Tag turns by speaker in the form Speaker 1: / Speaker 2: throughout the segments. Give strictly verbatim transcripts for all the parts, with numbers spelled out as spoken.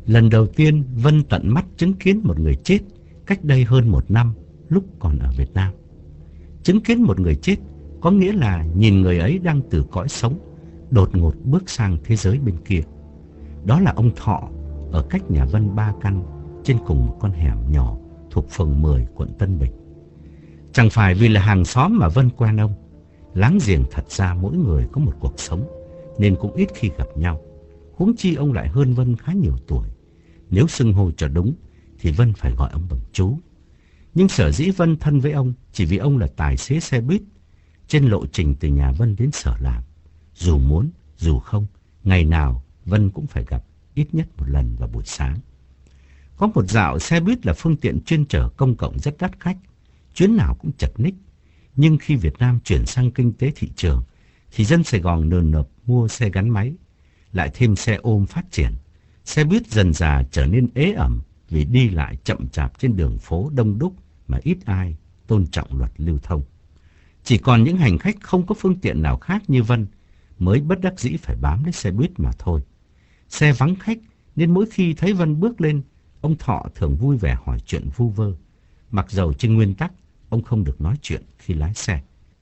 Speaker 1: Lần đầu tiên Vân tận mắt chứng kiến một người chết cách đây hơn một năm lúc còn ở Việt Nam. Chứng kiến một người chết có nghĩa là nhìn người ấy đang từ cõi sống đột ngột bước sang thế giới bên kia. Đó là ông Thọ ở cách nhà Vân ba căn trên cùng một con hẻm nhỏ thuộc phường mười quận Tân Bình. Chẳng phải vì là hàng xóm mà Vân quen ông. Láng giềng thật ra mỗi người có một cuộc sống nên cũng ít khi gặp nhau. Huống chi ông lại hơn Vân khá nhiều tuổi. Nếu xưng hô cho đúng thì Vân phải gọi ông bằng chú. Nhưng sở dĩ Vân thân với ông chỉ vì ông là tài xế xe buýt trên lộ trình từ nhà Vân đến sở làm. Dù muốn, dù không, ngày nào Vân cũng phải gặp ít nhất một lần vào buổi sáng. Có một dạo xe buýt là phương tiện chuyên chở công cộng rất đắt khách, chuyến nào cũng chật ních. Nhưng khi Việt Nam chuyển sang kinh tế thị trường thì dân Sài Gòn nườm nượp mua xe gắn máy, lại thêm xe ôm phát triển. Xe buýt dần dà trở nên ế ẩm vì đi lại chậm chạp trên đường phố đông đúc mà ít ai tôn trọng luật lưu thông. Chỉ còn những hành khách không có phương tiện nào khác như Vân mới bất đắc dĩ phải bám lấy xe buýt mà thôi. Xe vắng khách nên mỗi khi thấy Vân bước lên, ông Thọ thường vui vẻ hỏi chuyện vu vơ. Mặc dầu trên nguyên tắc ông không được nói chuyện khi lái xe.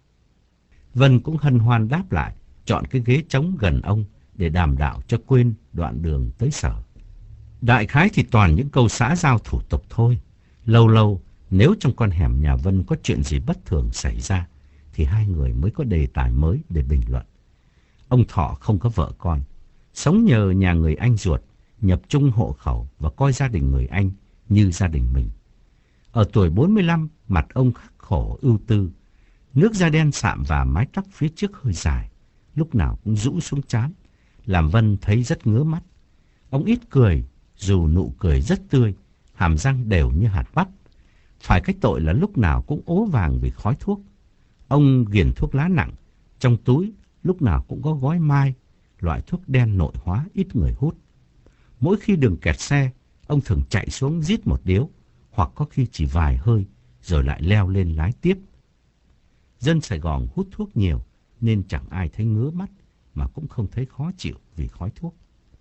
Speaker 1: Vân cũng hân hoan đáp lại, chọn cái ghế trống gần ông để đàm đạo cho quên đoạn đường tới sở. Đại khái thì toàn những câu xã giao thủ tục thôi. Lâu lâu nếu trong con hẻm nhà Vân có chuyện gì bất thường xảy ra thì hai người mới có đề tài mới để bình luận. Ông Thọ không có vợ con, sống nhờ nhà người anh ruột, nhập chung hộ khẩu và coi gia đình người anh như gia đình mình. Ở tuổi bốn mươi lăm, mặt ông khắc khổ ưu tư, nước da đen sạm và mái tóc phía trước hơi dài, lúc nào cũng rũ xuống trán, làm Vân thấy rất ngứa mắt. Ông ít cười, dù nụ cười rất tươi, hàm răng đều như hạt bắp. Phải cái tội là lúc nào cũng ố vàng vì khói thuốc. Ông nghiền thuốc lá nặng, trong túi lúc nào cũng có gói mai, loại thuốc đen nội hóa ít người hút. Mỗi khi đường kẹt xe, ông thường chạy xuống rít một điếu, hoặc có khi chỉ vài hơi, rồi lại leo lên lái tiếp. Dân Sài Gòn hút thuốc nhiều, nên chẳng ai thấy ngứa mắt, mà cũng không thấy khó chịu vì khói thuốc.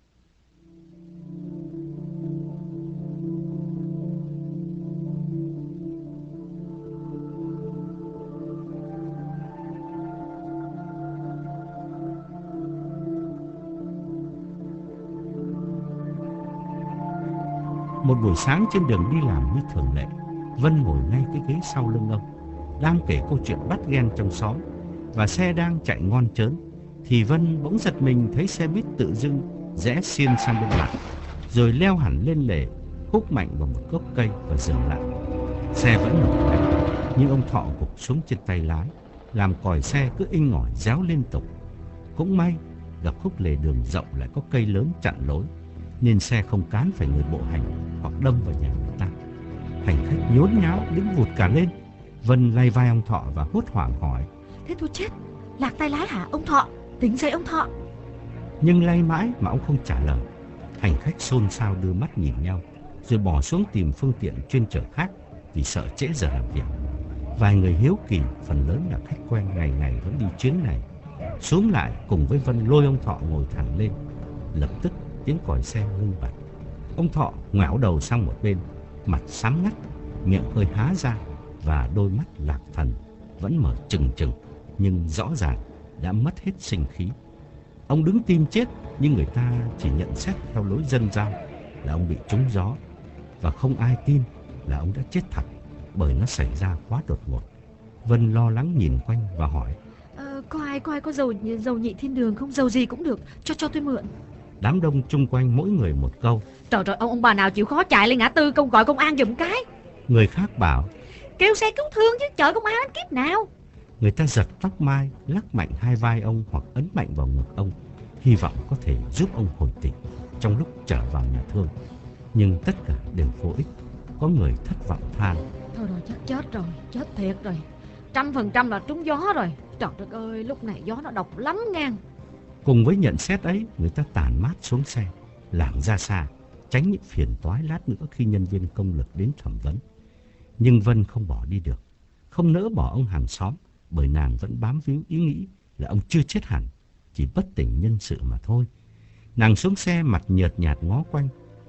Speaker 1: Một buổi sáng trên đường đi làm như thường lệ, Vân ngồi ngay cái ghế sau lưng ông, đang kể câu chuyện bắt ghen trong xóm, và xe đang chạy ngon chớn, thì Vân bỗng giật mình thấy xe buýt tự dưng rẽ xiên sang bên lại, rồi leo hẳn lên lề, húc mạnh vào một gốc cây và dừng lại. Xe vẫn nổ máy, nhưng ông Thọ gục xuống trên tay lái, làm còi xe cứ inh ỏi réo liên tục. Cũng may gặp khúc lề đường rộng lại có cây lớn chặn lối, nên xe không cán phải người bộ hành hoặc đâm vào nhà người ta. Hành khách nhốn nháo đứng vụt cả lên. Vân lay vai ông Thọ và hốt hoảng hỏi:
Speaker 2: Thế tôi chết, lạc tay lái hả ông Thọ? Tỉnh dậy ông Thọ.
Speaker 1: Nhưng lay mãi mà ông không trả lời. Hành khách xôn xao đưa mắt nhìn nhau, rồi bỏ xuống tìm phương tiện chuyên chở khác vì sợ trễ giờ làm việc. Vài người hiếu kỳ, phần lớn là khách quen ngày ngày vẫn đi chuyến này, xuống lại cùng với Vân lôi ông Thọ ngồi thẳng lên. Lập tức tiếng còi xe ngưng bặt. Ông Thọ ngoẻo đầu sang một bên, mặt xám ngắt, miệng hơi há ra và đôi mắt lạc thần vẫn mở trừng trừng, nhưng rõ ràng đã mất hết sinh khí. Ông đứng tim chết, nhưng người ta chỉ nhận xét theo lối dân gian là ông bị trúng gió, và không ai tin là ông đã chết thật, bởi nó xảy ra quá đột ngột. Vân lo lắng nhìn quanh và hỏi:
Speaker 2: ờ, Có ai có ai có dầu dầu nhị thiên đường không? Dầu gì cũng được, cho cho tôi mượn.
Speaker 1: Đám đông chung quanh mỗi người một câu.
Speaker 2: Trời trời, ông ông bà nào chịu khó chạy lên ngã tư công gọi công an giùm cái.
Speaker 1: Người khác bảo:
Speaker 2: Kêu xe cứu thương chứ, chở công an đến kiếp nào.
Speaker 1: Người ta giật tóc mai, lắc mạnh hai vai ông hoặc ấn mạnh vào ngực ông, hy vọng có thể giúp ông hồi tỉnh trong lúc trở vào nhà thương. Nhưng tất cả đều vô ích. Có người thất vọng than:
Speaker 2: Thôi rồi, chắc chết rồi, chết thiệt rồi. Trăm phần trăm là trúng gió rồi. Trời đất ơi, lúc này gió nó độc lắm ngang.
Speaker 1: Cùng với nhận xét ấy, người ta tản mát xuống xe, lảng ra xa, tránh những phiền toái lát nữa khi nhân viên công lực đến thẩm vấn. Nhưng Vân không bỏ đi được, không nỡ bỏ ông hàng xóm, bởi nàng vẫn bám víu ý nghĩ là ông chưa chết hẳn, chỉ bất tỉnh nhân sự mà thôi. Nàng xuống xe mặt nhợt nhạt ngó quanh,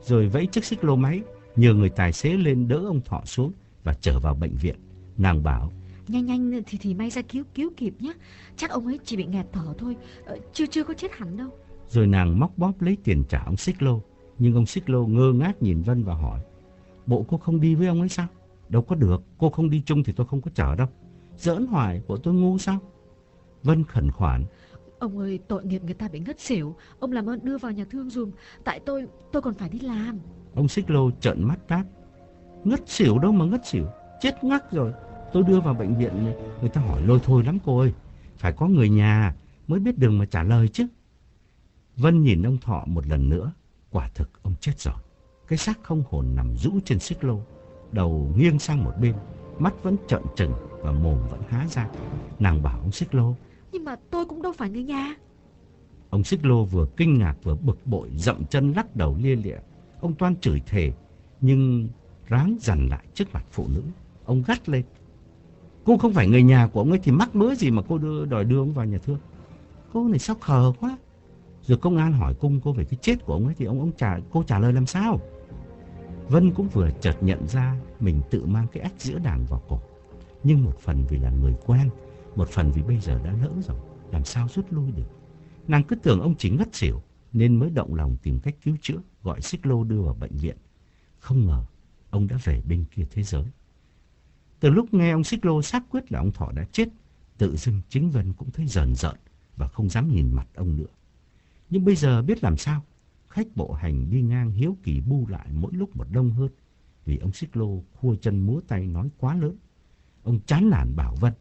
Speaker 1: rồi vẫy chiếc xích lô máy, nhờ người tài xế lên đỡ ông Thọ xuống và chở vào bệnh viện. Nàng bảo:
Speaker 2: Nhanh nhanh thì thì may ra cứu cứu kịp nhé. Chắc ông ấy chỉ bị nghẹt thở thôi, ờ, chưa chưa có chết hẳn đâu.
Speaker 1: Rồi nàng móc bóp lấy tiền trả ông xích lô. Nhưng ông xích lô ngơ ngác nhìn Vân và hỏi: Bộ cô không đi với ông ấy sao? Đâu có được, cô không đi chung thì tôi không có chở đâu. Giỡn hoài, bộ tôi ngu sao? Vân khẩn khoản:
Speaker 2: Ông ơi, tội nghiệp người ta bị ngất xỉu, ông làm ơn đưa vào nhà thương dùm. Tại tôi tôi còn phải đi làm.
Speaker 1: Ông xích lô trợn mắt đáp: Ngất xỉu đâu mà ngất xỉu, chết ngắc rồi. Tôi đưa vào bệnh viện, người ta hỏi lôi thôi lắm cô ơi. Phải có người nhà mới biết đường mà trả lời chứ. Vân nhìn ông Thọ một lần nữa. Quả thực ông chết rồi. Cái xác không hồn nằm rũ trên xích lô, đầu nghiêng sang một bên, mắt vẫn trợn trừng và mồm vẫn há ra. Nàng bảo ông xích lô:
Speaker 2: Nhưng mà tôi cũng đâu phải người nhà.
Speaker 1: Ông xích lô vừa kinh ngạc vừa bực bội, dậm chân lắc đầu lia lịa. Ông toan chửi thề nhưng ráng dằn lại trước mặt phụ nữ. Ông gắt lên: Cô không phải người nhà của ông ấy thì mắc mớ gì mà cô đưa, đòi đưa ông vào nhà thương? Cô này sao khờ quá. Rồi công an hỏi cung cô về cái chết của ông ấy thì ông ông trả cô trả lời làm sao? Vân cũng vừa chợt nhận ra mình tự mang cái ách giữa đàng vào cổ. Nhưng một phần vì là người quen, một phần vì bây giờ đã lỡ rồi, làm sao rút lui được. Nàng cứ tưởng ông chỉ ngất xỉu nên mới động lòng tìm cách cứu chữa, gọi xích lô đưa vào bệnh viện. Không ngờ ông đã về bên kia thế giới. Từ lúc nghe ông xích lô xác quyết là ông Thọ đã chết, tự dưng chính Vân cũng thấy rờn rợn và không dám nhìn mặt ông nữa. Nhưng bây giờ biết làm sao, khách bộ hành đi ngang hiếu kỳ bu lại mỗi lúc một đông hơn, vì ông xích lô khua chân múa tay nói quá lớn. Ông chán nản bảo Vân: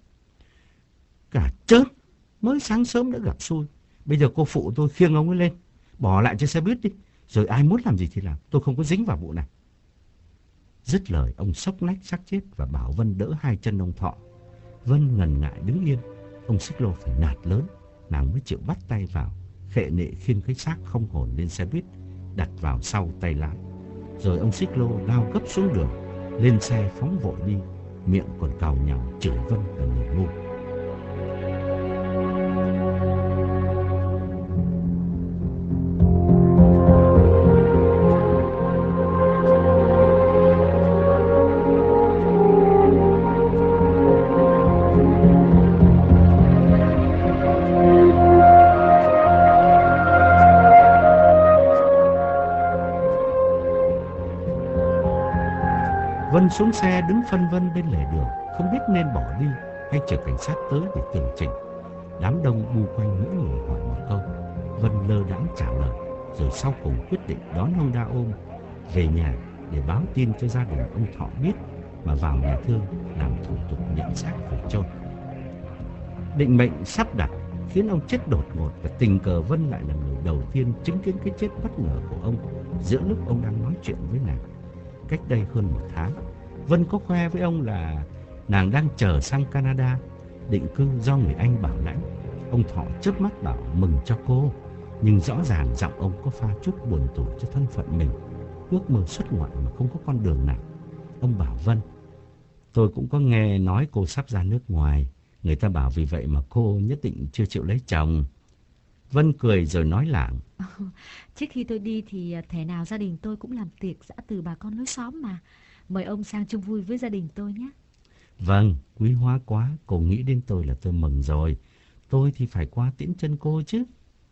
Speaker 1: Cả chớp, mới sáng sớm đã gặp xui. Bây giờ cô phụ tôi khiêng ông ấy lên, bỏ lại trên xe buýt đi, rồi ai muốn làm gì thì làm, tôi không có dính vào vụ này. Dứt lời ông xốc nách xác chết và bảo Vân đỡ hai chân ông Thọ. Vân ngần ngại đứng yên. Ông xích lô phải nạt lớn, nàng mới chịu bắt tay vào, khệ nệ khiêng cái xác không hồn lên xe buýt, đặt vào sau tay lái. Rồi ông xích lô lao gấp xuống đường, lên xe phóng vội đi, miệng còn càu nhàu chửi Vân là người ngu. Vân xuống xe đứng phân vân bên lề đường, không biết nên bỏ đi hay chờ cảnh sát tới để tường trình. Đám đông bu quanh mỗi người hỏi một câu. Vân lơ đãng trả lời, rồi sau cùng quyết định đón ông đa ôm về nhà để báo tin cho gia đình ông Thọ biết, mà vào nhà thương làm thủ tục nhận xác về chôn. Định mệnh sắp đặt khiến ông chết đột ngột, và tình cờ Vân lại là người đầu tiên chứng kiến cái chết bất ngờ của ông giữa lúc ông đang nói chuyện với nàng. Cách đây hơn một tháng, Vân có khoe với ông là nàng đang chờ sang Canada định cư do người Anh bảo lãnh. Ông Thọ chớp mắt bảo mừng cho cô, nhưng rõ ràng giọng ông có pha chút buồn tủi cho thân phận mình, ước mơ xuất ngoại mà không có con đường nào. Ông bảo Vân: Tôi cũng có nghe nói cô sắp ra nước ngoài, người ta bảo vì vậy mà cô nhất định chưa chịu lấy chồng. Vân cười rồi nói lảng:
Speaker 2: Trước khi tôi đi thì thể nào gia đình tôi cũng làm tiệc giã từ bà con lối xóm mà. Mời ông sang chung vui với gia đình tôi nhé.
Speaker 1: Vâng, quý hóa quá, cô nghĩ đến tôi là tôi mừng rồi. Tôi thì phải qua tiễn chân cô chứ.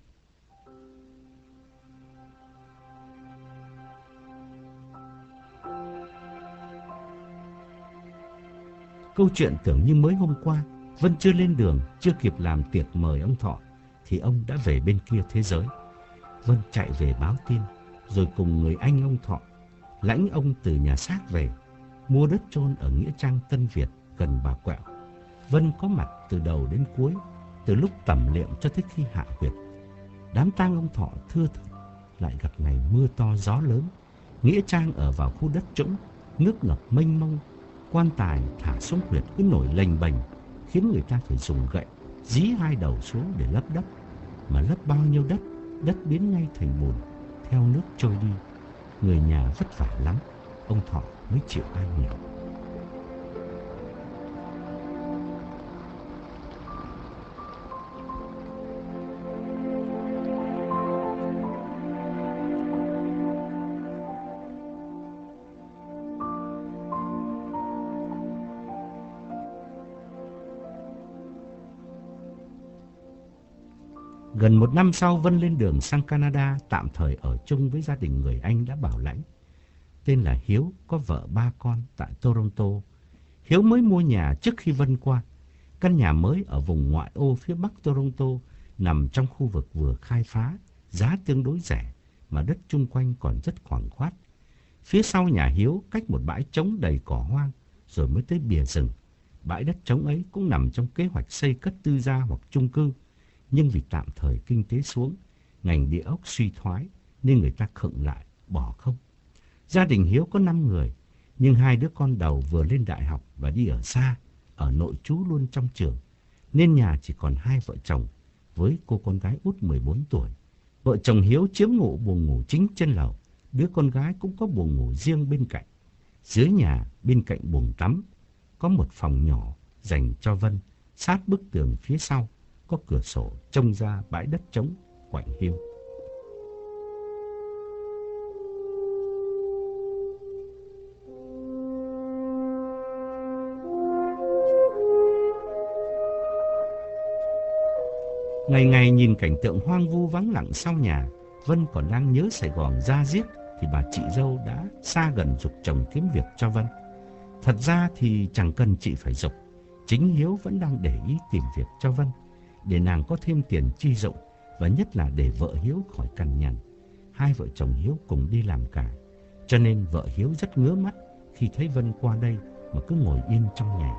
Speaker 1: Câu chuyện tưởng như mới hôm qua. Vân chưa lên đường, chưa kịp làm tiệc mời ông Thọ thì ông đã về bên kia thế giới. Vân chạy về báo tin, rồi cùng người anh ông Thọ lãnh ông từ nhà xác về, mua đất chôn ở nghĩa trang Tân Việt gần Bà Quẹo. Vân có mặt từ đầu đến cuối, từ lúc tẩm liệm cho tới khi hạ huyệt. Đám tang ông Thọ thưa thớt, lại gặp ngày mưa to gió lớn. Nghĩa trang ở vào khu đất trũng, nước ngập mênh mông, quan tài thả xuống huyệt cứ nổi lềnh bềnh, khiến người ta phải dùng gậy dí hai đầu xuống để lấp đất. Mà lấp bao nhiêu đất, đất biến ngay thành bùn, theo nước trôi đi. Người nhà vất vả lắm, ông Thọ mới chịu an nghèo. Gần một năm sau, Vân lên đường sang Canada, tạm thời ở chung với gia đình người anh đã bảo lãnh. Tên là Hiếu, có vợ ba con tại Toronto. Hiếu mới mua nhà trước khi Vân qua. Căn nhà mới ở vùng ngoại ô phía bắc Toronto, nằm trong khu vực vừa khai phá, giá tương đối rẻ, mà đất chung quanh còn rất khoảng khoát. Phía sau nhà Hiếu cách một bãi trống đầy cỏ hoang, rồi mới tới bìa rừng. Bãi đất trống ấy cũng nằm trong kế hoạch xây cất tư gia hoặc chung cư. Nhưng vì tạm thời kinh tế xuống, ngành địa ốc suy thoái, nên người ta khựng lại, bỏ không. Gia đình Hiếu có năm người, nhưng hai đứa con đầu vừa lên đại học và đi ở xa, ở nội trú luôn trong trường, nên nhà chỉ còn hai vợ chồng với cô con gái út mười bốn tuổi. Vợ chồng Hiếu chiếm ngụ buồng ngủ chính trên lầu, đứa con gái cũng có buồng ngủ riêng bên cạnh. Dưới nhà, bên cạnh buồng tắm, có một phòng nhỏ dành cho Vân, sát bức tường phía sau, có cửa sổ trông ra bãi đất trống quạnh hiu. Ngày ngày nhìn cảnh tượng hoang vu vắng lặng sau nhà, Vân còn đang nhớ Sài Gòn da diết, thì bà chị dâu đã xa gần giục chồng kiếm việc cho Vân. Thật ra thì chẳng cần chị phải giục, chính Hiếu vẫn đang để ý tìm việc cho Vân, để nàng có thêm tiền chi dụng, và nhất là để vợ Hiếu khỏi cằn nhằn. Hai vợ chồng Hiếu cùng đi làm cả, cho nên vợ Hiếu rất ngứa mắt khi thấy Vân qua đây mà cứ ngồi yên trong nhà.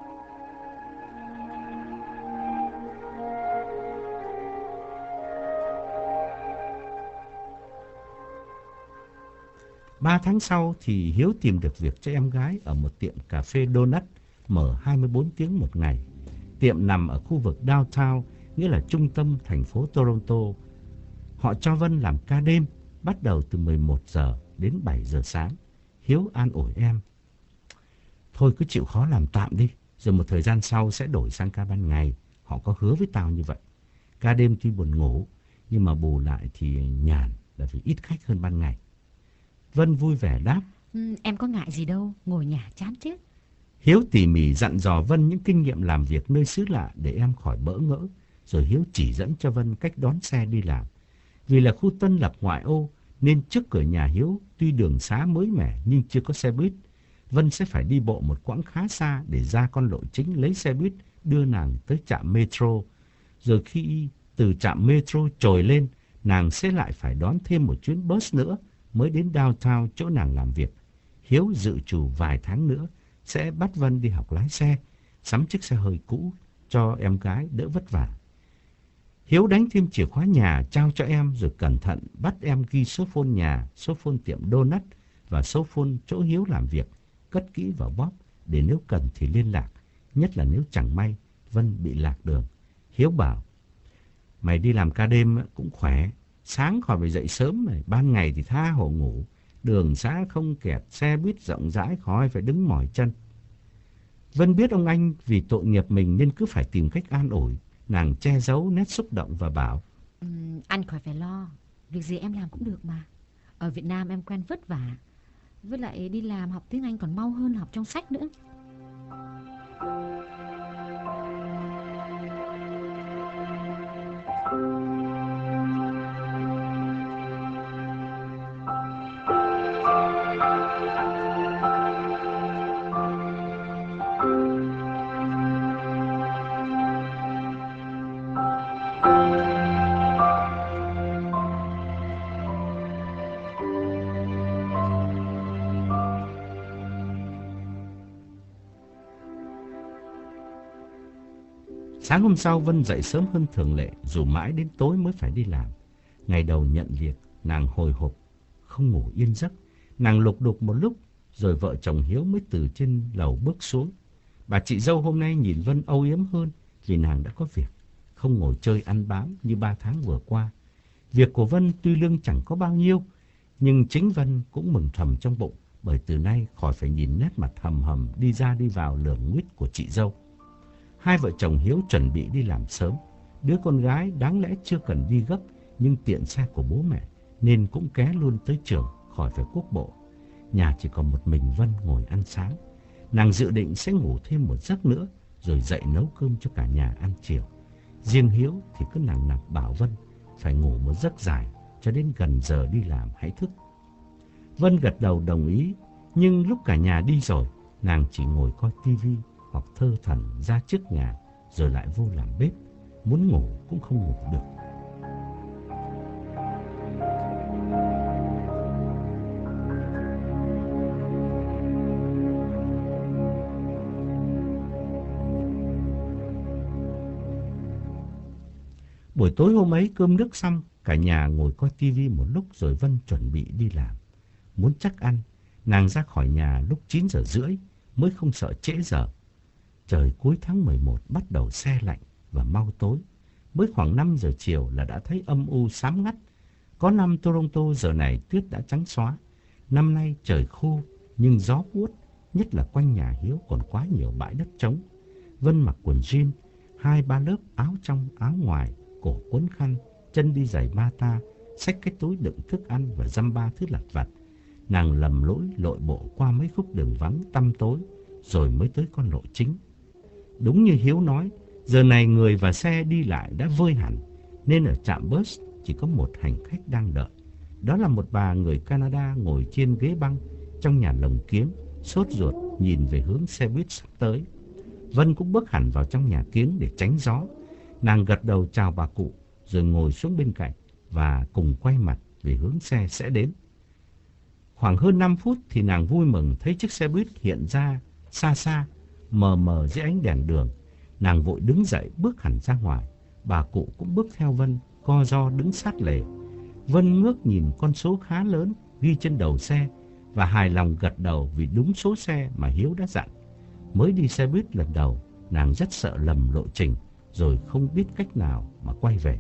Speaker 1: Ba tháng sau thì Hiếu tìm được việc cho em gái ở một tiệm cà phê donut mở hai mươi bốn tiếng một ngày. Tiệm nằm ở khu vực downtown, nghĩa là trung tâm thành phố Toronto. Họ cho Vân làm ca đêm, bắt đầu từ mười một giờ đến bảy giờ sáng. Hiếu an ủi em: thôi cứ chịu khó làm tạm đi, rồi một thời gian sau sẽ đổi sang ca ban ngày. Họ có hứa với tao như vậy. Ca đêm tuy buồn ngủ, nhưng mà bù lại thì nhàn, là vì ít khách hơn ban ngày. Vân vui vẻ đáp:
Speaker 2: ừ, em có ngại gì đâu, ngồi nhà chán chết.
Speaker 1: Hiếu tỉ mỉ dặn dò Vân những kinh nghiệm làm việc nơi xứ lạ để em khỏi bỡ ngỡ. Rồi Hiếu chỉ dẫn cho Vân cách đón xe đi làm. Vì là khu tân lập ngoại ô, nên trước cửa nhà Hiếu tuy đường xá mới mẻ nhưng chưa có xe buýt. Vân sẽ phải đi bộ một quãng khá xa để ra con lộ chính lấy xe buýt đưa nàng tới trạm metro. Rồi khi từ trạm metro trồi lên, nàng sẽ lại phải đón thêm một chuyến bus nữa mới đến downtown chỗ nàng làm việc. Hiếu dự trù vài tháng nữa sẽ bắt Vân đi học lái xe, sắm chiếc xe hơi cũ cho em gái đỡ vất vả. Hiếu đánh thêm chìa khóa nhà trao cho em, rồi cẩn thận bắt em ghi số phone nhà, số phone tiệm donut và số phone chỗ Hiếu làm việc, cất kỹ vào bóp để nếu cần thì liên lạc, nhất là nếu chẳng may Vân bị lạc đường. Hiếu bảo: mày đi làm ca đêm cũng khỏe, sáng khỏi phải dậy sớm này, ban ngày thì tha hồ ngủ, đường xá không kẹt, xe buýt rộng rãi, khỏi phải đứng mỏi chân. Vân biết ông anh vì tội nghiệp mình nên cứ phải tìm cách an ủi. Nàng che giấu nét xúc động và bảo:
Speaker 2: ừ, anh khỏi phải lo, việc gì em làm cũng được mà. Ở Việt Nam em quen vất vả, với lại đi làm học tiếng Anh còn mau hơn học trong sách nữa.
Speaker 1: Sáng hôm sau, Vân dậy sớm hơn thường lệ, dù mãi đến tối mới phải đi làm. Ngày đầu nhận việc, nàng hồi hộp, không ngủ yên giấc. Nàng lục đục một lúc, rồi vợ chồng Hiếu mới từ trên lầu bước xuống. Bà chị dâu hôm nay nhìn Vân âu yếm hơn vì nàng đã có việc, không ngồi chơi ăn bám như ba tháng vừa qua. Việc của Vân tuy lương chẳng có bao nhiêu, nhưng chính Vân cũng mừng thầm trong bụng, bởi từ nay khỏi phải nhìn nét mặt hầm hầm đi ra đi vào lởm nguýt của chị dâu. Hai vợ chồng Hiếu chuẩn bị đi làm sớm. Đứa con gái đáng lẽ chưa cần đi gấp, nhưng tiện xe của bố mẹ nên cũng ké luôn tới trường, khỏi phải cuốc bộ. Nhà chỉ còn một mình Vân ngồi ăn sáng. Nàng dự định sẽ ngủ thêm một giấc nữa, rồi dậy nấu cơm cho cả nhà ăn chiều. Riêng Hiếu thì cứ nằng nặc bảo Vân phải ngủ một giấc dài cho đến gần giờ đi làm hãy thức. Vân gật đầu đồng ý, nhưng lúc cả nhà đi rồi, nàng chỉ ngồi coi tivi hoặc thơ thẩn ra trước nhà rồi lại vô làm bếp, muốn ngủ cũng không ngủ được. Buổi tối hôm ấy cơm nước xong, cả nhà ngồi coi tivi một lúc rồi Vân chuẩn bị đi làm. Muốn chắc ăn, nàng ra khỏi nhà lúc chín giờ rưỡi mới không sợ trễ giờ. Trời cuối tháng mười một bắt đầu se lạnh và mau tối. Mới khoảng năm giờ chiều là đã thấy âm u xám ngắt. Có năm Toronto giờ này tuyết đã trắng xóa. Năm nay trời khô nhưng gió buốt, nhất là quanh nhà Hiếu còn quá nhiều bãi đất trống. Vân mặc quần jean, hai ba lớp áo trong áo ngoài, cổ quấn khăn, chân đi giày bata, xách cái túi đựng thức ăn và dăm ba thứ lặt vặt. Nàng lầm lỗi lội bộ qua mấy khúc đường vắng tăm tối rồi mới tới con lộ chính. Đúng như Hiếu nói, giờ này người và xe đi lại đã vơi hẳn, nên ở trạm bus chỉ có một hành khách đang đợi. Đó là một bà người Canada ngồi trên ghế băng trong nhà lồng kiếng, sốt ruột nhìn về hướng xe buýt sắp tới. Vân cũng bước hẳn vào trong nhà kiếng để tránh gió. Nàng gật đầu chào bà cụ rồi ngồi xuống bên cạnh và cùng quay mặt về hướng xe sẽ đến. Khoảng hơn năm phút thì nàng vui mừng thấy chiếc xe buýt hiện ra xa xa, mờ mờ dưới ánh đèn đường. Nàng vội đứng dậy bước hẳn ra ngoài. Bà cụ cũng bước theo Vân, co ro đứng sát lề. Vân ngước nhìn con số khá lớn ghi trên đầu xe và hài lòng gật đầu vì đúng số xe mà Hiếu đã dặn. Mới đi xe buýt lần đầu, nàng rất sợ lầm lộ trình rồi không biết cách nào mà quay về.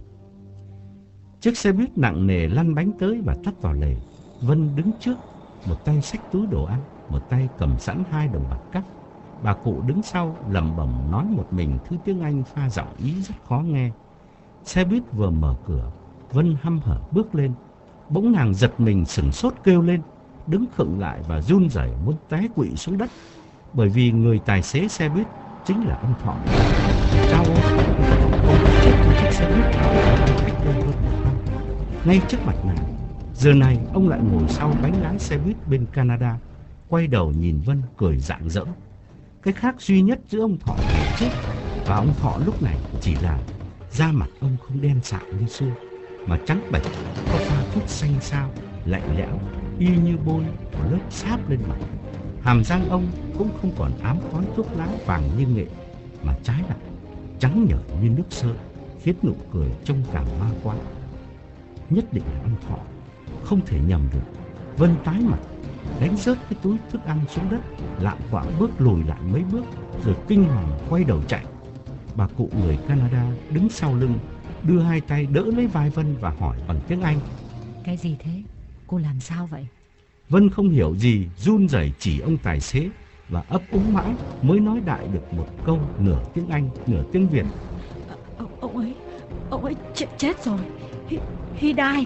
Speaker 1: Chiếc xe buýt nặng nề lăn bánh tới và tắt vào lề. Vân đứng trước, một tay xách túi đồ ăn, một tay cầm sẵn hai đồng bạc cắt. Bà cụ đứng sau lẩm bẩm nói một mình thứ tiếng Anh pha giọng ý rất khó nghe. Xe buýt vừa mở cửa, Vân hăm hở bước lên. Bỗng nàng giật mình sửng sốt kêu lên, đứng khựng lại và run rẩy muốn té quỵ xuống đất, bởi vì người tài xế xe buýt chính là ông Thọ. Chao ôi, ông đã chết trong chiếc xe buýt cách đây hơn một năm. Ngay trước mặt nàng, giờ này ông lại ngồi sau bánh lái xe buýt bên Canada, quay đầu nhìn Vân cười rạng rỡ. Cái khác duy nhất giữa ông Thọ và chết và ông Thọ lúc này chỉ là da mặt ông không đen sạm như xưa, mà trắng bệch, có pha thuốc xanh xao, lạnh lẽo, y như bôi một lớp sáp lên mặt. Hàm răng ông cũng không còn ám khói thuốc lá vàng như nghệ, mà trái lại trắng nhợt như nước sơn, khiến nụ cười trông càng ma quái. Nhất định là ông Thọ, không thể nhầm được. Vân tái mặt, đánh rớt cái túi thức ăn xuống đất, lạng quạng bước lùi lại mấy bước, rồi kinh hoàng quay đầu chạy. Bà cụ người Canada đứng sau lưng, đưa hai tay đỡ lấy vai Vân và hỏi bằng tiếng Anh:
Speaker 2: Cái gì thế? Cô làm sao vậy?
Speaker 1: Vân không hiểu gì, run rẩy chỉ ông tài xế và ấp úng mãi mới nói đại được một câu nửa tiếng Anh, nửa tiếng Việt.
Speaker 2: À, ông, ông ấy, ông ấy chết, chết rồi. He, he died.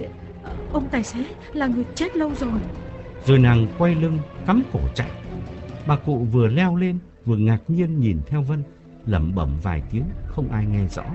Speaker 2: Ông tài xế là người chết lâu rồi.
Speaker 1: Rồi nàng quay lưng cắm cổ chạy. Bà cụ vừa leo lên vừa ngạc nhiên nhìn theo Vân, lẩm bẩm vài tiếng không ai nghe rõ.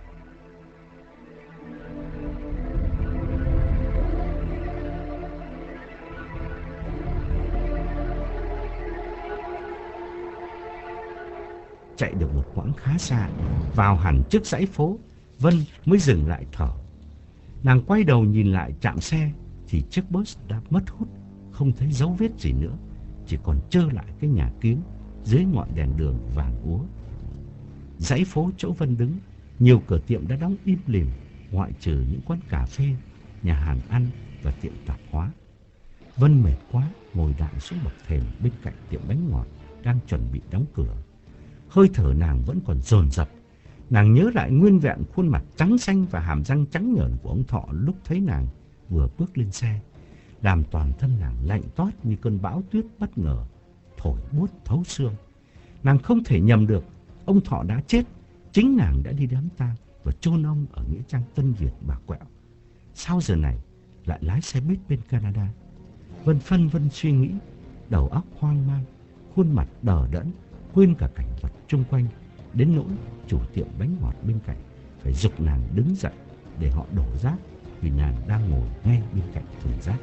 Speaker 1: Chạy được một quãng khá xa, vào hẳn trước dãy phố, Vân mới dừng lại thở. Nàng quay đầu nhìn lại trạm xe thì chiếc bus đã mất hút, không thấy dấu vết gì nữa, chỉ còn trơ lại cái nhà kiếng dưới ngọn đèn đường vàng úa. Dãy phố chỗ Vân đứng, nhiều cửa tiệm đã đóng im lìm, ngoại trừ những quán cà phê, nhà hàng ăn và tiệm tạp hóa. Vân mệt quá, ngồi đạm xuống bậc thềm bên cạnh tiệm bánh ngọt đang chuẩn bị đóng cửa. Hơi thở nàng vẫn còn dồn dập. Nàng nhớ lại nguyên vẹn khuôn mặt trắng xanh và hàm răng trắng nhợn của ông Thọ lúc thấy nàng vừa bước lên xe, làm toàn thân nàng lạnh toát như cơn bão tuyết bất ngờ thổi buốt thấu xương. Nàng không thể nhầm được, ông Thọ đã chết, chính nàng đã đi đám tang và chôn ông ở nghĩa trang Tân Việt Bà Quẹo. Sao giờ này lại lái xe buýt bên Canada? Vân phân vân suy nghĩ, đầu óc hoang mang, khuôn mặt đờ đẫn, quên cả cảnh vật chung quanh, đến nỗi chủ tiệm bánh ngọt bên cạnh phải giục nàng đứng dậy để họ đổ rác, vì nàng đang ngồi ngay bên cạnh thùng rác.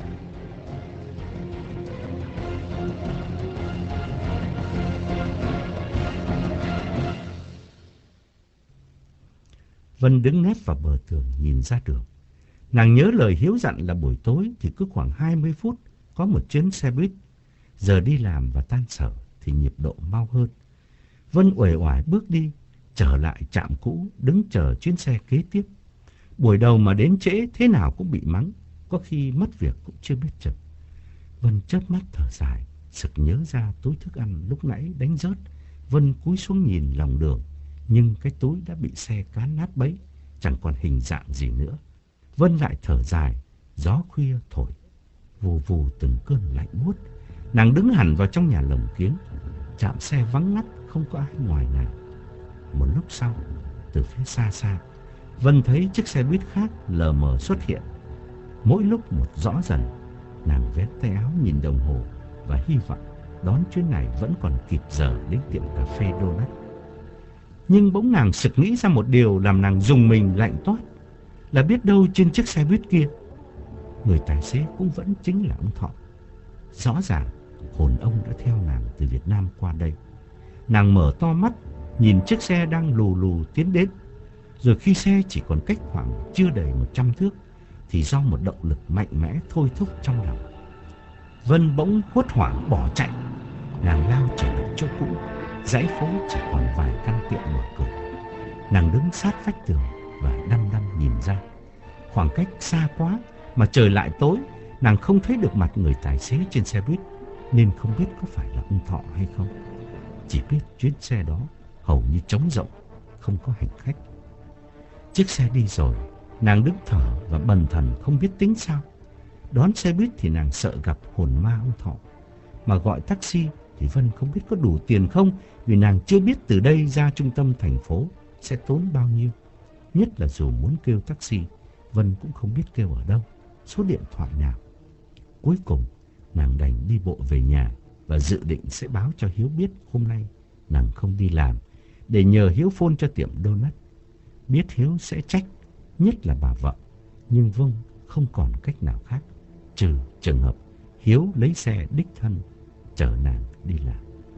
Speaker 1: Vân đứng nép vào bờ tường nhìn ra đường. Nàng nhớ lời Hiếu dặn là buổi tối thì cứ khoảng hai mươi phút có một chuyến xe buýt. Giờ đi làm và tan sở thì nhịp độ mau hơn. Vân uể oải bước đi, trở lại trạm cũ, đứng chờ chuyến xe kế tiếp. Buổi đầu mà đến trễ thế nào cũng bị mắng, có khi mất việc cũng chưa biết chừng. Vân chớp mắt thở dài, sực nhớ ra túi thức ăn lúc nãy đánh rớt. Vân cúi xuống nhìn lòng đường, nhưng cái túi đã bị xe cán nát bấy, chẳng còn hình dạng gì nữa. Vân lại thở dài, gió khuya thổi, vù vù từng cơn lạnh buốt. Nàng đứng hẳn vào trong nhà lồng kiếng, trạm xe vắng ngắt, không có ai ngoài nàng. Một lúc sau, từ phía xa xa, Vân thấy chiếc xe buýt khác lờ mờ xuất hiện. Mỗi lúc một rõ dần, nàng vén tay áo nhìn đồng hồ và hy vọng đón chuyến này vẫn còn kịp giờ đến tiệm cà phê Donut. Nhưng bỗng nàng sực nghĩ ra một điều làm nàng rùng mình lạnh toát, là biết đâu trên chiếc xe buýt kia, người tài xế cũng vẫn chính là ông Thọ. Rõ ràng hồn ông đã theo nàng từ Việt Nam qua đây. Nàng mở to mắt, nhìn chiếc xe đang lù lù tiến đến. Rồi khi xe chỉ còn cách khoảng chưa đầy một trăm thước, thì do một động lực mạnh mẽ thôi thúc trong lòng, Vân bỗng hốt hoảng bỏ chạy. Nàng lao trở lại chỗ cũ, dãy phố chỉ còn vài căn tiệm mở cửa. Nàng đứng sát vách tường và đăm đăm nhìn ra. Khoảng cách xa quá mà trời lại tối, nàng không thấy được mặt người tài xế trên xe buýt, nên không biết có phải là ông Thọ hay không. Chỉ biết chuyến xe đó hầu như trống rỗng, không có hành khách. Chiếc xe đi rồi, nàng đứng thở và bần thần không biết tính sao. Đón xe buýt thì nàng sợ gặp hồn ma ông Thọ, mà gọi taxi thì Vân không biết có đủ tiền không, vì nàng chưa biết từ đây ra trung tâm thành phố sẽ tốn bao nhiêu. Nhất là dù muốn kêu taxi, Vân cũng không biết kêu ở đâu, số điện thoại nào. Cuối cùng, nàng đành đi bộ về nhà và dự định sẽ báo cho Hiếu biết hôm nay nàng không đi làm, để nhờ Hiếu phone cho tiệm Donut. Biết Hiếu sẽ trách, nhất là bà vợ, nhưng Vân không còn cách nào khác, trừ trường hợp Hiếu lấy xe đích thân chở nàng đi làm.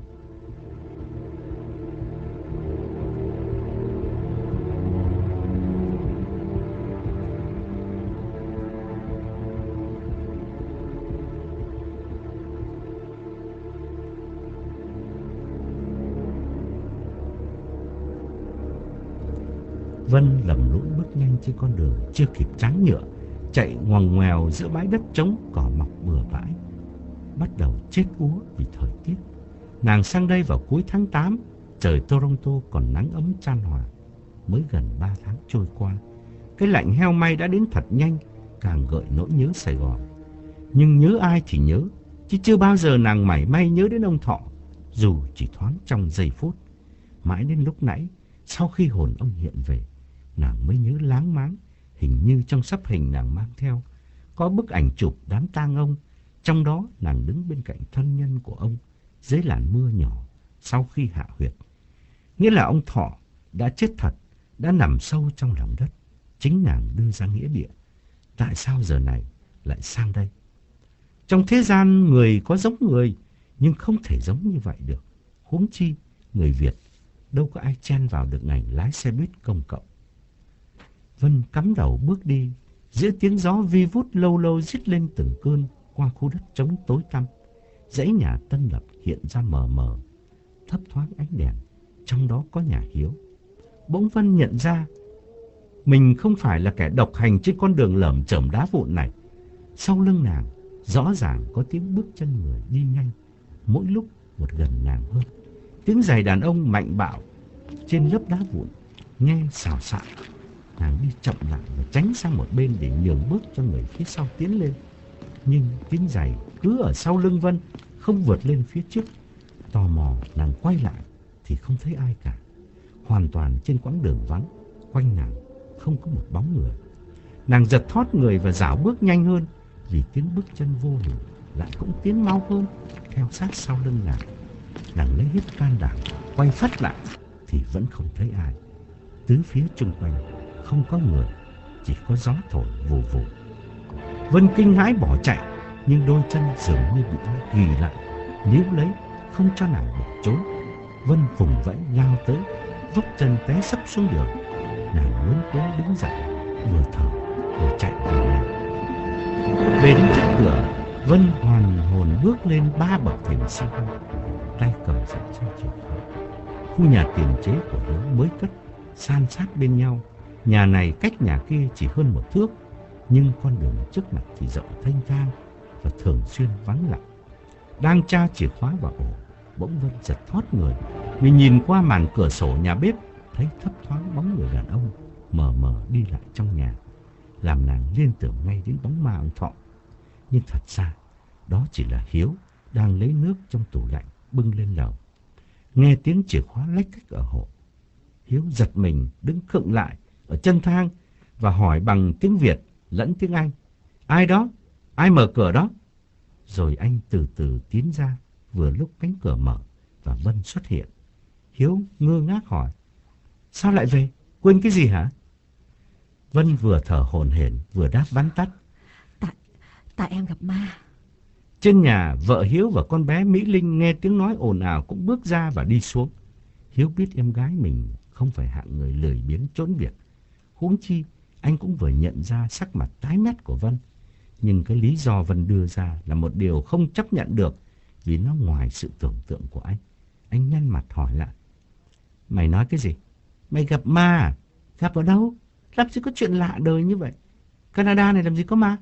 Speaker 1: Vân lầm lũi bước nhanh trên con đường chưa kịp tráng nhựa, chạy ngoằn ngoèo giữa bãi đất trống cỏ mọc bừa bãi. Bắt đầu chết úa vì thời tiết. Nàng sang đây vào cuối tháng tám, trời Toronto còn nắng ấm chan hòa. Mới gần ba tháng trôi qua, cái lạnh heo may đã đến thật nhanh, càng gợi nỗi nhớ Sài Gòn. Nhưng nhớ ai thì nhớ, chứ chưa bao giờ nàng mảy may nhớ đến ông Thọ, dù chỉ thoáng trong giây phút. Mãi đến lúc nãy, sau khi hồn ông hiện về, nàng mới nhớ láng máng, hình như trong sắp hình nàng mang theo có bức ảnh chụp đám tang ông. Trong đó nàng đứng bên cạnh thân nhân của ông dưới làn mưa nhỏ sau khi hạ huyệt. Nghĩa là ông Thọ đã chết thật, đã nằm sâu trong lòng đất. Chính nàng đưa ra nghĩa địa. Tại sao giờ này lại sang đây? Trong thế gian người có giống người, nhưng không thể giống như vậy được. Huống chi người Việt đâu có ai chen vào được ngành lái xe buýt công cộng. Vân cắm đầu bước đi, giữa tiếng gió vi vút lâu lâu rít lên từng cơn qua khu đất trống tối tăm. Dãy nhà Tân Lập hiện ra mờ mờ, thấp thoáng ánh đèn, trong đó có nhà Hiếu. Bỗng Vân nhận ra mình không phải là kẻ độc hành trên con đường lởm chởm đá vụn này. Sau lưng nàng rõ ràng có tiếng bước chân người đi nhanh, mỗi lúc một gần nàng hơn. Tiếng giày đàn ông mạnh bạo trên lớp đá vụn nghe xào xạc. Nàng đi chậm lại và tránh sang một bên để nhường bước cho người phía sau tiến lên. Nhưng tiếng giày cứ ở sau lưng Vân, không vượt lên phía trước. Tò mò nàng quay lại thì không thấy ai cả. Hoàn toàn trên quãng đường vắng, quanh nàng không có một bóng người. Nàng giật thót người và rảo bước nhanh hơn, vì tiếng bước chân vô hình lại cũng tiến mau hơn theo sát sau lưng nàng. Nàng lấy hết can đảm quay phắt lại thì vẫn không thấy ai. Tứ phía chung quanh không có người, chỉ có gió thổi vù vù. Vân kinh hãi bỏ chạy, nhưng đôi chân dường như bị ai ghì lại, níu lấy, không cho nàng bỏ trốn. Vân vùng vẫy lao tới, vấp chân té sấp xuống đường. Nàng luống cuống đứng dậy, vừa thở vừa chạy về nhà. Về đến trước cửa, Vân hoàn hồn bước lên ba bậc thềm xi măng, tay cầm sẵn chìa khóa. Khu nhà tiền chế của Hiếu mới cất, san sát bên nhau. Nhà này cách nhà kia chỉ hơn một thước, nhưng con đường trước mặt thì rộng thênh thang và thường xuyên vắng lặng. Đang tra chìa khóa vào ổ, bỗng Vân giật thoát người vì nhìn qua màn cửa sổ nhà bếp, thấy thấp thoáng bóng người đàn ông mờ mờ đi lại trong nhà, làm nàng liên tưởng ngay đến bóng ma ông Thọ. Nhưng thật ra đó chỉ là Hiếu đang lấy nước trong tủ lạnh bưng lên lầu. Nghe tiếng chìa khóa lách cách ở hộ, Hiếu giật mình đứng khựng lại ở chân thang và hỏi bằng tiếng Việt lẫn tiếng Anh: "Ai đó? Ai mở cửa đó?" Rồi anh từ từ tiến ra, vừa lúc cánh cửa mở và Vân xuất hiện. Hiếu ngơ ngác hỏi: "Sao lại về? Quên cái gì hả?" Vân vừa thở hổn hển vừa đáp vắn tắt:
Speaker 2: Tại, tại em gặp ma.
Speaker 1: Trên nhà, vợ Hiếu và con bé Mỹ Linh nghe tiếng nói ồn ào cũng bước ra và đi xuống. Hiếu biết em gái mình không phải hạng người lười biếng trốn việc. Huống chi, anh cũng vừa nhận ra sắc mặt tái mét của Vân. Nhưng cái lý do Vân đưa ra là một điều không chấp nhận được, vì nó ngoài sự tưởng tượng của anh. Anh nhăn mặt hỏi lại: "Mày nói cái gì? Mày gặp ma à? Gặp ở đâu? Làm gì có chuyện lạ đời như vậy? Canada này làm gì có ma?"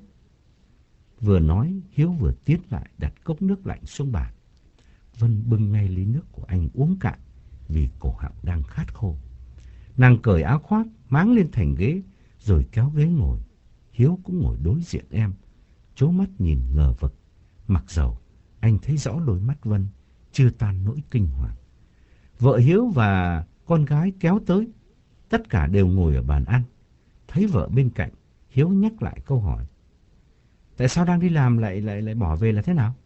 Speaker 1: Vừa nói, Hiếu vừa tiến lại đặt cốc nước lạnh xuống bàn. Vân bưng ngay ly nước của anh uống cạn, vì cổ họng đang khát khô. Nàng cởi áo khoác, máng lên thành ghế, rồi kéo ghế ngồi. Hiếu cũng ngồi đối diện em, trố mắt nhìn ngờ vực. Mặc dầu anh thấy rõ đôi mắt Vân chưa tan nỗi kinh hoàng. Vợ Hiếu và con gái kéo tới, tất cả đều ngồi ở bàn ăn. Thấy vợ bên cạnh, Hiếu nhắc lại câu hỏi: "Tại sao đang đi làm lại lại lại bỏ về là thế nào?"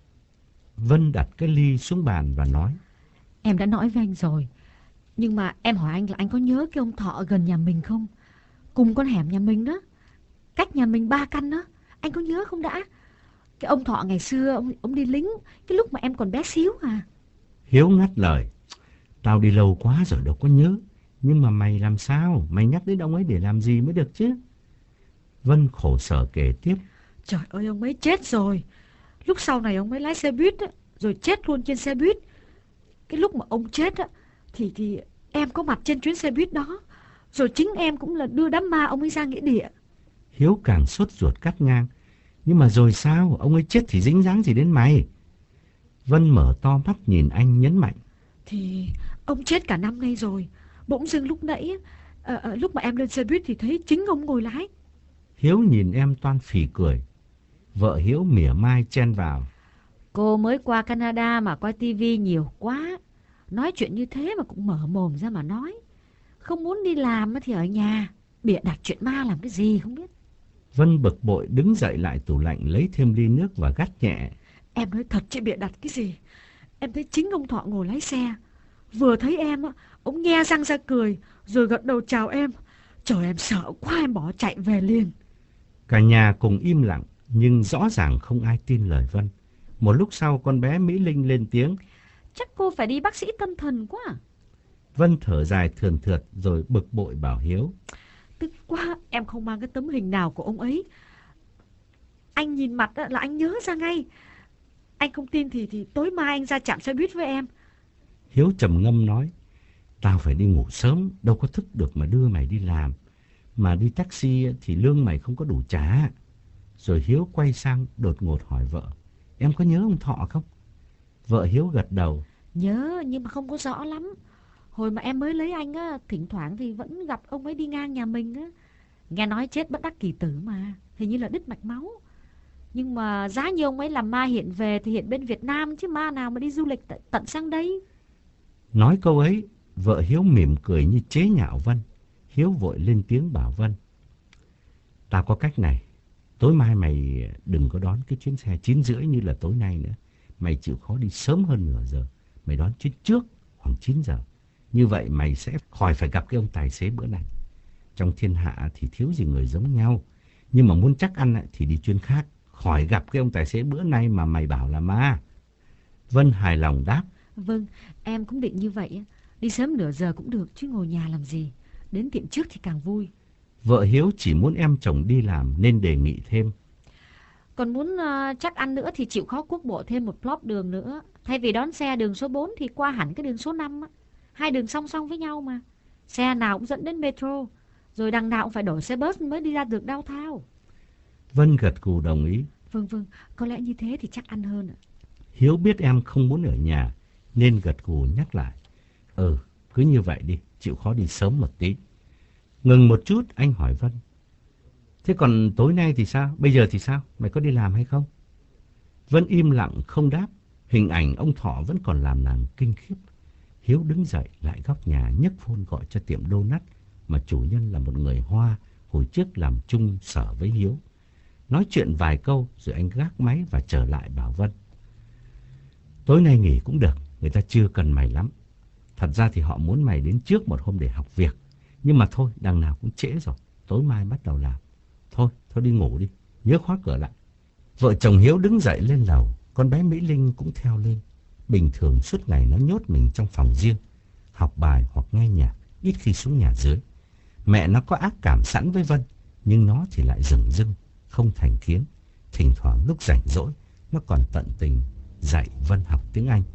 Speaker 1: Vân đặt cái ly xuống bàn và nói:
Speaker 2: Em đã nói với anh rồi, nhưng mà em hỏi anh là anh có nhớ cái ông Thọ gần nhà mình không? Cùng con hẻm nhà mình đó, cách nhà mình ba căn đó. Anh có nhớ không đã? Cái ông Thọ ngày xưa ông, ông đi lính, cái lúc mà em còn bé xíu à.
Speaker 1: Hiếu ngắt lời: "Tao đi lâu quá rồi đâu có nhớ. Nhưng mà mày làm sao? Mày nhắc đến ông ấy để làm gì mới được chứ?" Vân khổ sở kể tiếp:
Speaker 2: Trời ơi, ông ấy chết rồi. Lúc sau này ông ấy lái xe buýt á, rồi chết luôn trên xe buýt. Cái lúc mà ông chết á, thì thì em có mặt trên chuyến xe buýt đó. Rồi chính em cũng là đưa đám ma ông ấy ra nghĩa địa.
Speaker 1: Hiếu càng sốt ruột cắt ngang: "Nhưng mà rồi sao? Ông ấy chết thì dính dáng gì đến mày?" Vân mở to mắt nhìn anh nhấn mạnh:
Speaker 2: Thì ông chết cả năm nay rồi. Bỗng dưng lúc nãy à, à, lúc mà em lên xe buýt thì thấy chính ông ngồi lái.
Speaker 1: Hiếu nhìn em toan phì cười. Vợ Hiếu mỉa mai chen vào:
Speaker 2: Cô mới qua Canada mà coi tivi nhiều quá. Nói chuyện như thế mà cũng mở mồm ra mà nói. Không muốn đi làm thì ở nhà. Bịa đặt chuyện ma làm cái gì không biết.
Speaker 1: Vân bực bội đứng dậy lại tủ lạnh lấy thêm ly nước và gắt nhẹ:
Speaker 2: Em nói thật chứ bịa đặt cái gì. Em thấy chính ông Thọ ngồi lái xe. Vừa thấy em, ông nhe răng ra cười, rồi gật đầu chào em. Trời, em sợ quá, em bỏ chạy về liền.
Speaker 1: Cả nhà cùng im lặng, nhưng rõ ràng không ai tin lời Vân. Một lúc sau, con bé Mỹ Linh lên tiếng:
Speaker 2: Chắc cô phải đi bác sĩ tâm thần quá à?
Speaker 1: Vân thở dài thườn thượt rồi bực bội bảo Hiếu:
Speaker 2: Tức quá, em không mang cái tấm hình nào của ông ấy. Anh nhìn mặt là anh nhớ ra ngay. Anh không tin thì thì tối mai anh ra trạm xe buýt với em.
Speaker 1: Hiếu trầm ngâm nói: "Tao phải đi ngủ sớm, đâu có thức được mà đưa mày đi làm. Mà đi taxi thì lương mày không có đủ trả." Rồi Hiếu quay sang đột ngột hỏi vợ: "Em có nhớ ông Thọ không?" Vợ Hiếu gật đầu:
Speaker 2: Nhớ nhưng mà không có rõ lắm. Hồi mà em mới lấy anh á, thỉnh thoảng thì vẫn gặp ông ấy đi ngang nhà mình á. Nghe nói chết bất đắc kỳ tử mà, hình như là đứt mạch máu. Nhưng mà giá như ông ấy làm ma hiện về thì hiện bên Việt Nam, chứ ma nào mà đi du lịch t- tận sang đây.
Speaker 1: Nói câu ấy, vợ Hiếu mỉm cười như chế nhạo Vân. Hiếu vội lên tiếng bảo Vân: "Tao có cách này. Tối mai mày đừng có đón cái chuyến xe chín rưỡi như là tối nay nữa. Mày chịu khó đi sớm hơn nửa giờ. Mày đón chuyến trước khoảng chín giờ. Như vậy mày sẽ khỏi phải gặp cái ông tài xế bữa nay. Trong thiên hạ thì thiếu gì người giống nhau. Nhưng mà muốn chắc ăn thì đi chuyến khác. Khỏi gặp cái ông tài xế bữa nay mà mày bảo là ma. Vân hài lòng đáp.
Speaker 2: Vâng, em cũng định như vậy. Đi sớm nửa giờ cũng được chứ ngồi nhà làm gì. Đến tiệm trước thì càng vui.
Speaker 1: Vợ Hiếu chỉ muốn em chồng đi làm nên đề nghị thêm.
Speaker 2: Còn muốn uh, chắc ăn nữa thì chịu khó quốc bộ thêm một plot đường nữa. Thay vì đón xe đường số bốn thì qua hẳn cái đường số năm á. Hai đường song song với nhau mà. Xe nào cũng dẫn đến metro. Rồi đằng nào cũng phải đổi xe bus mới đi ra được downtown.
Speaker 1: Vân gật gù đồng ý.
Speaker 2: Vâng vâng, có lẽ như thế thì chắc ăn hơn ạ.
Speaker 1: Hiếu biết em không muốn ở nhà nên gật gù nhắc lại. Ừ, cứ như vậy đi, chịu khó đi sớm một tí. Ngừng một chút, anh hỏi Vân. Thế còn tối nay thì sao? Bây giờ thì sao? Mày có đi làm hay không? Vân im lặng không đáp. Hình ảnh ông Thọ vẫn còn làm nàng kinh khiếp. Hiếu đứng dậy lại góc nhà nhấc phone gọi cho tiệm donut mà chủ nhân là một người Hoa hồi trước làm chung sở với Hiếu. Nói chuyện vài câu rồi anh gác máy và trở lại bảo Vân. Tối nay nghỉ cũng được, người ta chưa cần mày lắm. Thật ra thì họ muốn mày đến trước một hôm để học việc. Nhưng mà thôi, đằng nào cũng trễ rồi, tối mai bắt đầu làm. Thôi, thôi đi ngủ đi, nhớ khóa cửa lại. Vợ chồng Hiếu đứng dậy lên lầu, con bé Mỹ Linh cũng theo lên. Bình thường suốt ngày nó nhốt mình trong phòng riêng, học bài hoặc nghe nhạc, ít khi xuống nhà dưới. Mẹ nó có ác cảm sẵn với Vân, nhưng nó thì lại dửng dưng, không thành kiến. Thỉnh thoảng lúc rảnh rỗi, nó còn tận tình dạy Vân học tiếng Anh.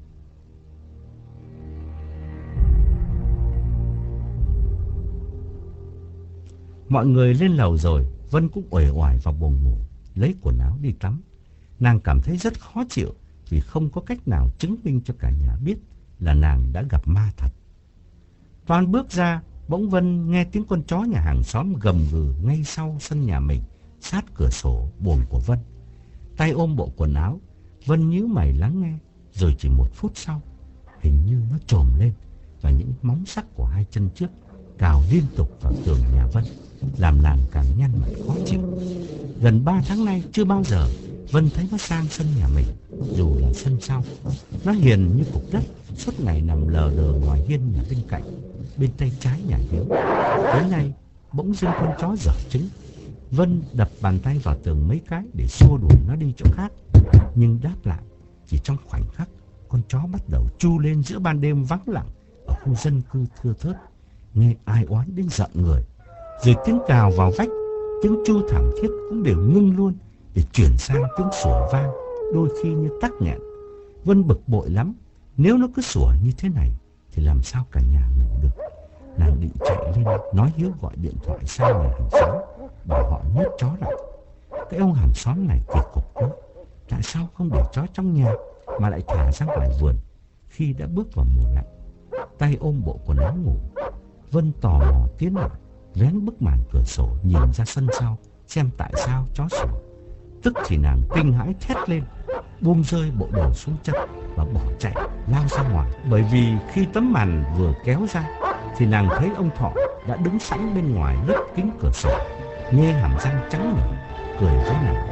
Speaker 1: Mọi người lên lầu rồi, Vân cũng uể oải vào buồng ngủ, lấy quần áo đi tắm. Nàng cảm thấy rất khó chịu vì không có cách nào chứng minh cho cả nhà biết là nàng đã gặp ma thật. Toàn bước ra, bỗng Vân nghe tiếng con chó nhà hàng xóm gầm gừ ngay sau sân nhà mình, sát cửa sổ buồng của Vân. Tay ôm bộ quần áo, Vân nhíu mày lắng nghe, rồi chỉ một phút sau, hình như nó trồm lên và những móng sắc của hai chân trước cào liên tục vào tường nhà Vân, làm nàng càng nhăn mặt khó chịu. Gần ba tháng nay chưa bao giờ Vân thấy nó sang sân nhà mình, dù là sân sau. Nó hiền như cục đất, suốt ngày nằm lờ đờ ngoài hiên nhà bên cạnh, bên tay trái nhà Hiếu. Tối nay bỗng dưng con chó dở trứng. Vân đập bàn tay vào tường mấy cái để xua đuổi nó đi chỗ khác, nhưng đáp lại chỉ trong khoảnh khắc, con chó bắt đầu tru lên giữa ban đêm vắng lặng ở khu dân cư thưa thớt, nghe ai oán đến giận người. Rồi tiếng cào vào vách, tiếng tru thảm thiết cũng đều ngưng luôn để chuyển sang tiếng sủa vang, đôi khi như tắc nghẹn. Vân bực bội lắm, nếu nó cứ sủa như thế này thì làm sao cả nhà ngủ được. Nàng định chạy lên nói Hiếu gọi điện thoại sang nhà hàng xóm, bảo họ nhốt chó lại. Cái ông hàng xóm này kỳ cục quá, tại sao không để chó trong nhà mà lại thả ra ngoài vườn khi đã bước vào mùa lạnh. Tay ôm bộ quần áo ngủ, Vân tò mò tiến lại, vén bức màn cửa sổ nhìn ra sân sau xem tại sao chó sủa. Tức thì nàng kinh hãi thét lên, buông rơi bộ đồ xuống chân và bỏ chạy lao ra ngoài. Bởi vì khi tấm màn vừa kéo ra thì nàng thấy ông Thọ đã đứng sẵn bên ngoài lớp kính cửa sổ, nhe hàm răng trắng nhợt cười với nàng.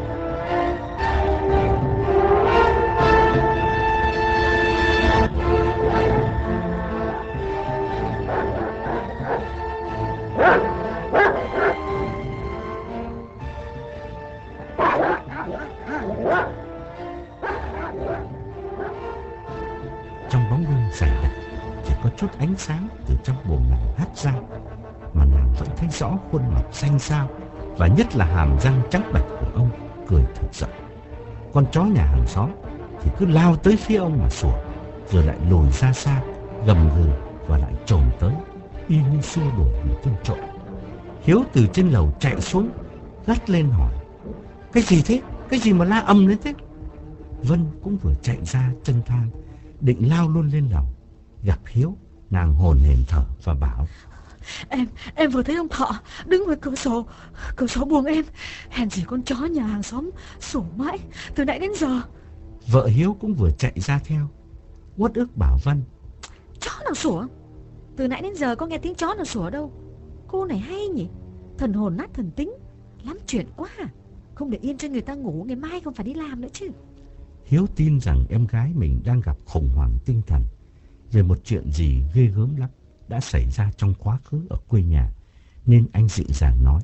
Speaker 1: Trong bóng đêm dày đặc, chỉ có chút ánh sáng từ trong buồng nàng hắt ra, mà nàng vẫn thấy rõ khuôn mặt xanh xao và nhất là hàm răng trắng bệch của ông cười thật giận. Con chó nhà hàng xóm thì cứ lao tới phía ông mà sủa, rồi lại lùi ra xa, gầm gừ và lại chồm tới, y như xua đuổi một tên trộm. Hiếu từ trên lầu chạy xuống, gắt lên hỏi: Cái gì thế? Cái gì mà la ầm lên thế? Vân cũng vừa chạy ra chân thang, định lao luôn lên lầu. Gặp Hiếu, nàng hồn hển thở và bảo:
Speaker 2: Em, em vừa thấy ông Thọ đứng ngoài cửa sổ, cửa sổ buồng em. Hèn gì con chó nhà hàng xóm sủa mãi từ nãy đến giờ.
Speaker 1: Vợ Hiếu cũng vừa chạy ra theo, uất ức bảo Vân:
Speaker 2: Chó nào sủa? Từ nãy đến giờ có nghe tiếng chó nào sủa đâu. Cô này hay nhỉ, thần hồn nát thần tính, lắm chuyện quá à. Không để yên cho người ta ngủ, ngày mai không phải đi làm nữa chứ.
Speaker 1: Hiếu tin rằng em gái mình đang gặp khủng hoảng tinh thần, về một chuyện gì ghê gớm lắm đã xảy ra trong quá khứ ở quê nhà, nên anh dịu dàng nói: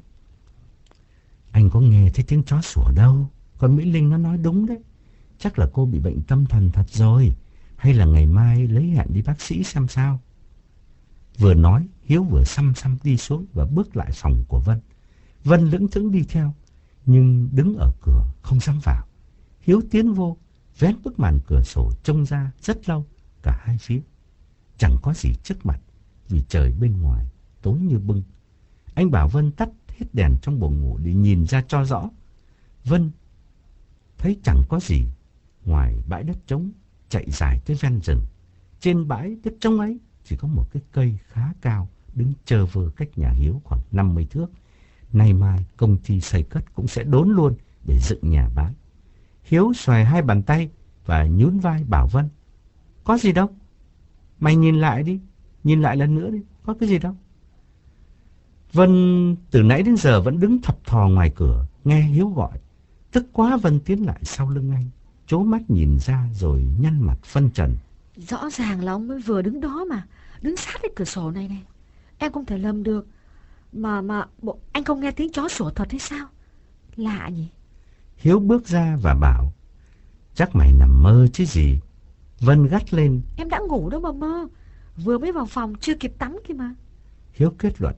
Speaker 1: Anh có nghe thấy tiếng chó sủa đâu, còn Mỹ Linh nó nói đúng đấy. Chắc là cô bị bệnh tâm thần thật rồi, hay là ngày mai lấy hẹn đi bác sĩ xem sao. Vừa nói, Hiếu vừa xăm xăm đi xuống và bước lại phòng của Vân. Vân lững thững đi theo, nhưng đứng ở cửa không dám vào. Hiếu tiến vô, vén bức màn cửa sổ trông ra rất lâu, cả hai phía. Chẳng có gì trước mặt, vì trời bên ngoài tối như bưng. Anh bảo Vân tắt hết đèn trong buồng ngủ để nhìn ra cho rõ. Vân thấy chẳng có gì ngoài bãi đất trống chạy dài tới ven rừng. Trên bãi đất trống ấy chỉ có một cái cây khá cao đứng chơ vơ cách nhà Hiếu khoảng năm mươi thước. Nay mai công ty xây cất cũng sẽ đốn luôn để dựng nhà bán. Hiếu xòe hai bàn tay và nhún vai bảo Vân: Có gì đâu, mày nhìn lại đi, nhìn lại lần nữa đi, có cái gì đâu. Vân từ nãy đến giờ vẫn đứng thập thò ngoài cửa, nghe Hiếu gọi. Tức quá, Vân tiến lại sau lưng anh, trố mắt nhìn ra rồi nhăn mặt phân trần:
Speaker 2: Rõ ràng là ông mới vừa đứng đó mà, đứng sát cái cửa sổ này này. Em không thể lầm được. Mà mà bộ, anh không nghe tiếng chó sủa thật hay sao? Lạ nhỉ?
Speaker 1: Hiếu bước ra và bảo: Chắc mày nằm mơ chứ gì. Vân gắt lên:
Speaker 2: Em đã ngủ đâu mà mơ, vừa mới vào phòng chưa kịp tắm kia mà.
Speaker 1: Hiếu kết luận: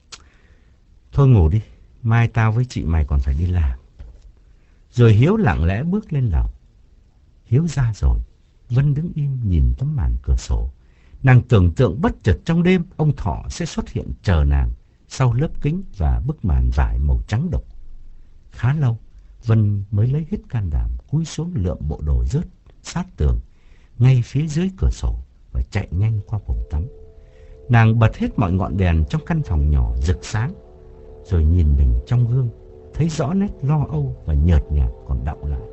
Speaker 1: Thôi ngủ đi, mai tao với chị mày còn phải đi làm. Rồi Hiếu lặng lẽ bước lên lầu. Hiếu ra rồi, Vân đứng im nhìn tấm màn cửa sổ. Nàng tưởng tượng bất chợt trong đêm ông Thọ sẽ xuất hiện chờ nàng sau lớp kính và bức màn vải màu trắng đục. Khá lâu, Vân mới lấy hết can đảm cúi xuống lượm bộ đồ rớt sát tường ngay phía dưới cửa sổ và chạy nhanh qua phòng tắm. Nàng bật hết mọi ngọn đèn trong căn phòng nhỏ rực sáng, rồi nhìn mình trong gương, thấy rõ nét lo âu và nhợt nhạt còn đọng lại.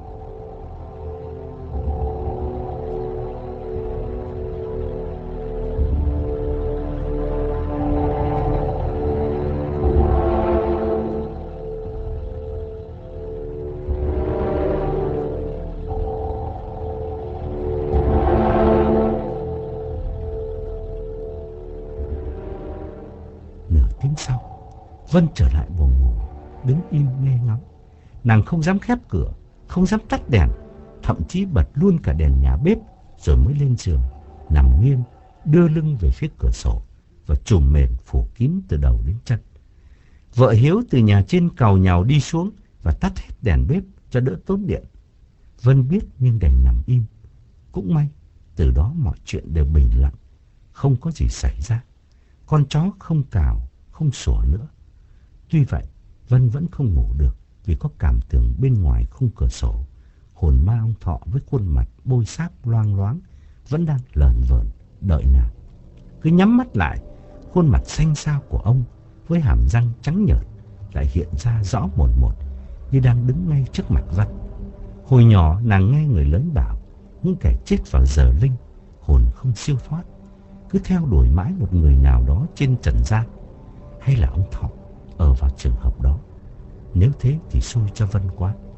Speaker 1: Nửa tiếng sau, Vân trở lại buồng ngủ, đứng im nghe ngóng. Nàng không dám khép cửa, không dám tắt đèn, thậm chí bật luôn cả đèn nhà bếp, rồi mới lên giường, nằm nghiêng, đưa lưng về phía cửa sổ và trùm mền phủ kín từ đầu đến chân. Vợ Hiếu từ nhà trên càu nhàu đi xuống và tắt hết đèn bếp cho đỡ tốn điện. Vân biết nhưng đành nằm im. Cũng may, từ đó mọi chuyện đều bình lặng, không có gì xảy ra. Con chó không cào, không sủa nữa. Tuy vậy, Vân vẫn không ngủ được vì có cảm tưởng bên ngoài khung cửa sổ, hồn ma ông Thọ với khuôn mặt bôi sáp loang loáng vẫn đang lởn vởn đợi nàng. Cứ nhắm mắt lại, khuôn mặt xanh xao của ông với hàm răng trắng nhợt lại hiện ra rõ mồn một như đang đứng ngay trước mặt Vân. Hồi nhỏ nàng nghe người lớn bảo những kẻ chết vào giờ linh, hồn không siêu thoát, cứ theo đuổi mãi một người nào đó trên trần gian. Hay là ông Thọ ở vào trường hợp đó? Nếu thế thì xui cho Vân quá.